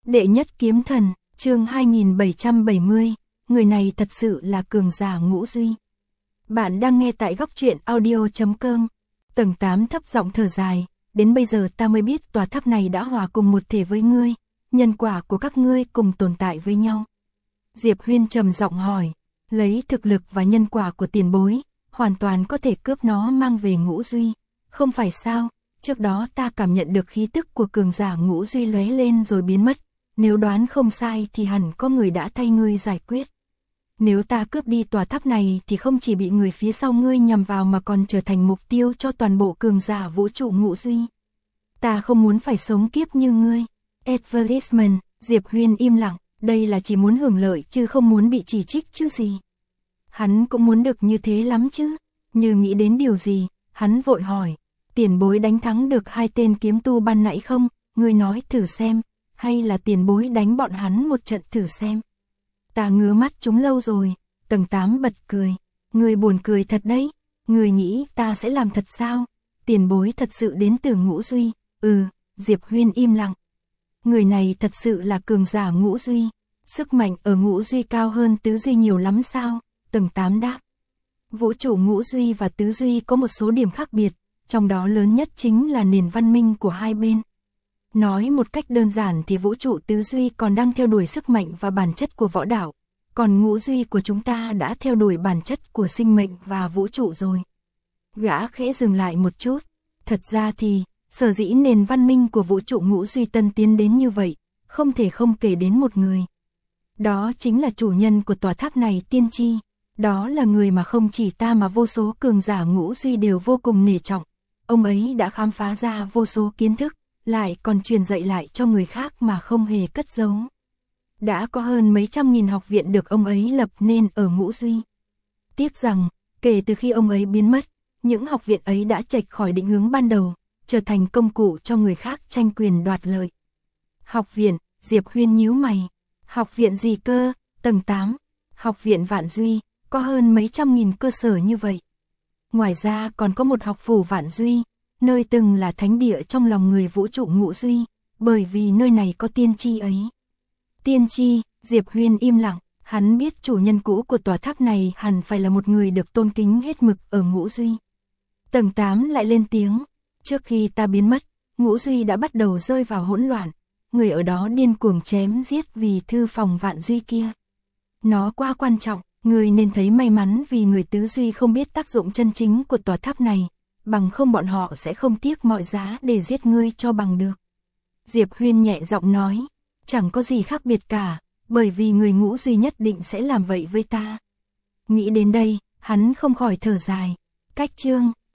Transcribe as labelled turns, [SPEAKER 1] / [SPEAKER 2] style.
[SPEAKER 1] Đệ nhất kiếm thần, chương 2770, người này thật sự là cường giả Ngũ Duy. Bạn đang nghe tại góc truyện audio.com. Tầng 8 thấp giọng thở dài, đến bây giờ ta mới biết tòa tháp này đã hòa cùng một thể với ngươi, nhân quả của các ngươi cùng tồn tại với nhau. Diệp Huyên trầm giọng hỏi, lấy thực lực và nhân quả của tiền bối, hoàn toàn có thể cướp nó mang về Ngũ Duy, không phải sao? Trước đó ta cảm nhận được khí tức của cường giả Ngũ Duy lóe lên rồi biến mất, nếu đoán không sai thì hẳn có người đã thay ngươi giải quyết. Nếu ta cướp đi tòa tháp này thì không chỉ bị người phía sau ngươi nhằm vào mà còn trở thành mục tiêu cho toàn bộ cường giả vũ trụ Ngũ Duy. Ta không muốn phải sống kiếp như ngươi. Advertisement, Diệp Huyên im lặng, đây là chỉ muốn hưởng lợi chứ không muốn bị chỉ trích chứ gì. Hắn cũng muốn được như thế lắm chứ. Như nghĩ đến điều gì, hắn vội hỏi, tiền bối đánh thắng được 2 tên kiếm tu ban nãy không? Ngươi nói thử xem, hay là tiền bối đánh bọn hắn một trận thử xem. Ta ngứa mắt chúng lâu rồi. Tầng 8 bật cười, ngươi buồn cười thật đấy, ngươi nghĩ ta sẽ làm thật sao? Tiền bối thật sự đến từ Ngũ Duy. Diệp Huyên im lặng. Người này thật sự là cường giả Ngũ Duy, sức mạnh ở Ngũ Duy cao hơn Tứ Duy nhiều lắm sao? Tầng 8 đáp. Vũ trụ Ngũ Duy và Tứ Duy có một số điểm khác biệt, trong đó lớn nhất chính là nền văn minh của hai bên. Nói một cách đơn giản thì vũ trụ Tứ Duy còn đang theo đuổi sức mạnh và bản chất của võ đạo, còn Ngũ Duy của chúng ta đã theo đuổi bản chất của sinh mệnh và vũ trụ rồi. Gã khẽ dừng lại một chút, thật ra thì, sở dĩ nền văn minh của vũ trụ Ngũ Duy tân tiến đến như vậy, không thể không kể đến một người. Đó chính là chủ nhân của tòa tháp này, Tiên Tri. Đó là người mà không chỉ ta mà vô số cường giả Ngũ Duy đều vô cùng nể trọng. Ông ấy đã khám phá ra vô số kiến thức, lại còn truyền dạy lại cho người khác mà không hề cất giấu. Đã có hơn mấy trăm nghìn học viện được ông ấy lập nên ở Ngũ Duy. Tiếc rằng, kể từ khi ông ấy biến mất, những học viện ấy đã chệch khỏi định hướng ban đầu, trở thành công cụ cho người khác tranh quyền đoạt lợi. Học viện, Diệp Huyên nhíu mày. Học viện gì cơ? Tầng 8. Học viện Vạn Duy, có hơn mấy trăm nghìn cơ sở như vậy. Ngoài ra còn có một học phủ Vạn Duy, nơi từng là thánh địa trong lòng người vũ trụ Ngũ Duy, bởi vì nơi này có tiên tri ấy. Tiên tri, Diệp Huyên im lặng, hắn biết chủ nhân cũ của tòa tháp này hẳn phải là một người được tôn kính hết mực ở Ngũ Duy. Tầng 8 lại lên tiếng, trước khi ta biến mất, Ngũ Duy đã bắt đầu rơi vào hỗn loạn, người ở đó điên cuồng chém giết vì thư phòng Vạn Duy kia. Nó quá quan trọng, người nên thấy may mắn vì người Tứ Duy không biết tác dụng chân chính của tòa tháp này, bằng không bọn họ sẽ không tiếc mọi giá để giết ngươi cho bằng được. Diệp Huyên nhẹ giọng nói, chẳng có gì khác biệt cả, bởi vì người Ngũ Duy nhất định sẽ làm vậy với ta. Nghĩ đến đây, hắn không khỏi thở dài. Cách chương